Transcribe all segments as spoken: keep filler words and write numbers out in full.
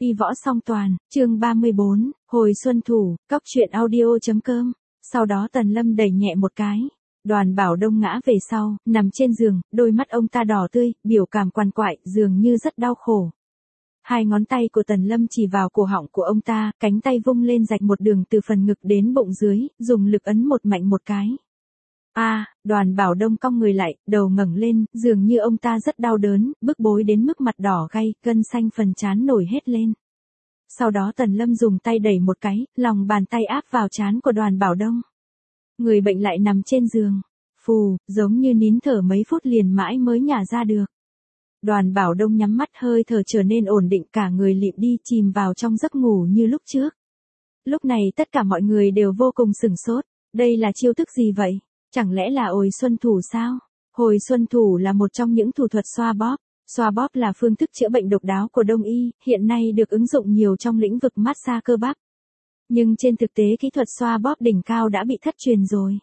Y võ song toàn, chương ba mươi bốn, hồi xuân thủ, cóc truyện audio.com. Sau đó Tần Lâm đẩy nhẹ một cái. Đoàn Bảo Đông ngã về sau, nằm trên giường, đôi mắt ông ta đỏ tươi, biểu cảm quằn quại, dường như rất đau khổ. Hai ngón tay của Tần Lâm chỉ vào cổ họng của ông ta, cánh tay vung lên rạch một đường từ phần ngực đến bụng dưới, dùng lực ấn một mạnh một cái. A, à, Đoàn Bảo Đông cong người lại, đầu ngẩng lên, dường như ông ta rất đau đớn, bức bối đến mức mặt đỏ gay, gân xanh phần trán nổi hết lên. Sau đó Tần Lâm dùng tay đẩy một cái, lòng bàn tay áp vào trán của Đoàn Bảo Đông. Người bệnh lại nằm trên giường, phù, giống như nín thở mấy phút liền mãi mới nhả ra được. Đoàn Bảo Đông nhắm mắt, hơi thở trở nên ổn định, cả người lịm đi, chìm vào trong giấc ngủ như lúc trước. Lúc này tất cả mọi người đều vô cùng sửng sốt, đây là chiêu thức gì vậy? Chẳng lẽ là hồi xuân thủ sao? Hồi xuân thủ là một trong những thủ thuật xoa bóp. Xoa bóp là phương thức chữa bệnh độc đáo của Đông y, hiện nay được ứng dụng nhiều trong lĩnh vực massage cơ bắp. Nhưng trên thực tế kỹ thuật xoa bóp đỉnh cao đã bị thất truyền rồi.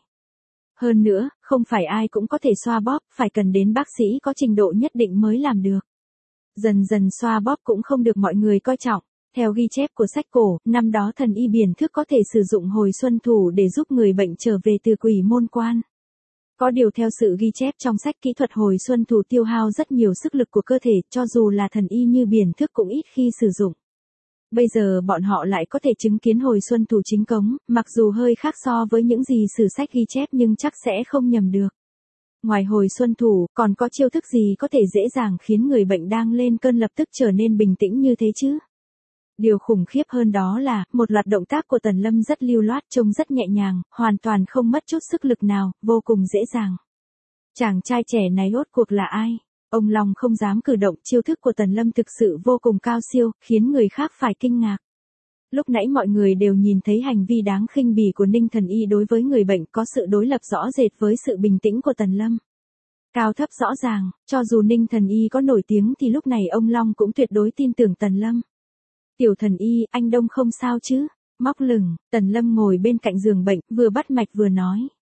Hơn nữa, không phải ai cũng có thể xoa bóp, phải cần đến bác sĩ có trình độ nhất định mới làm được. Dần dần xoa bóp cũng không được mọi người coi trọng. Theo ghi chép của sách cổ, năm đó thần y Biền Thước có thể sử dụng hồi xuân thủ để giúp người bệnh trở về từ quỷ môn quan. Có điều theo sự ghi chép trong sách, kỹ thuật hồi xuân thủ tiêu hao rất nhiều sức lực của cơ thể, cho dù là thần y như Biền Thước cũng ít khi sử dụng. Bây giờ bọn họ lại có thể chứng kiến hồi xuân thủ chính cống, mặc dù hơi khác so với những gì sử sách ghi chép nhưng chắc sẽ không nhầm được. Ngoài hồi xuân thủ, còn có chiêu thức gì có thể dễ dàng khiến người bệnh đang lên cơn lập tức trở nên bình tĩnh như thế chứ? Điều khủng khiếp hơn đó là, một loạt động tác của Tần Lâm rất lưu loát, trông rất nhẹ nhàng, hoàn toàn không mất chút sức lực nào, vô cùng dễ dàng. Chàng trai trẻ này rốt cuộc là ai? Ông Long không dám cử động, chiêu thức của Tần Lâm thực sự vô cùng cao siêu, khiến người khác phải kinh ngạc. Lúc nãy mọi người đều nhìn thấy hành vi đáng khinh bỉ của Ninh Thần Y đối với người bệnh, có sự đối lập rõ rệt với sự bình tĩnh của Tần Lâm. Cao thấp rõ ràng, cho dù Ninh Thần Y có nổi tiếng thì lúc này ông Long cũng tuyệt đối tin tưởng Tần Lâm. Tiểu Thần Y, anh Đông không sao chứ? Móc lửng, Tần Lâm ngồi bên cạnh giường bệnh, vừa bắt mạch vừa nói.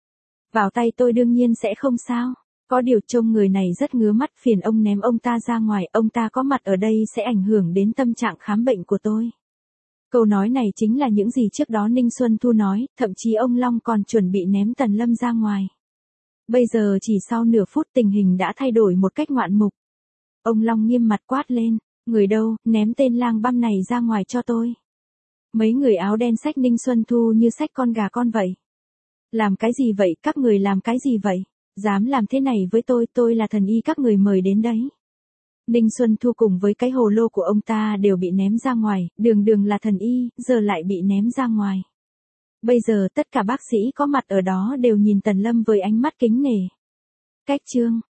Vào tay tôi đương nhiên sẽ không sao. Có điều trông người này rất ngứa mắt, phiền ông ném ông ta ra ngoài, ông ta có mặt ở đây sẽ ảnh hưởng đến tâm trạng khám bệnh của tôi. Câu nói này chính là những gì trước đó Ninh Xuân Thu nói, thậm chí ông Long còn chuẩn bị ném Tần Lâm ra ngoài. Bây giờ chỉ sau nửa phút tình hình đã thay đổi một cách ngoạn mục. Ông Long nghiêm mặt quát lên, người đâu, ném tên lang băm này ra ngoài cho tôi. Mấy người áo đen xách Ninh Xuân Thu như xách con gà con vậy. Làm cái gì vậy, các người làm cái gì vậy? Dám làm thế này với tôi, tôi là thần y các người mời đến đấy. Ninh Xuân Thu cùng với cái hồ lô của ông ta đều bị ném ra ngoài, đường đường là thần y, giờ lại bị ném ra ngoài. Bây giờ tất cả bác sĩ có mặt ở đó đều nhìn Tần Lâm với ánh mắt kính nể. Cách chương,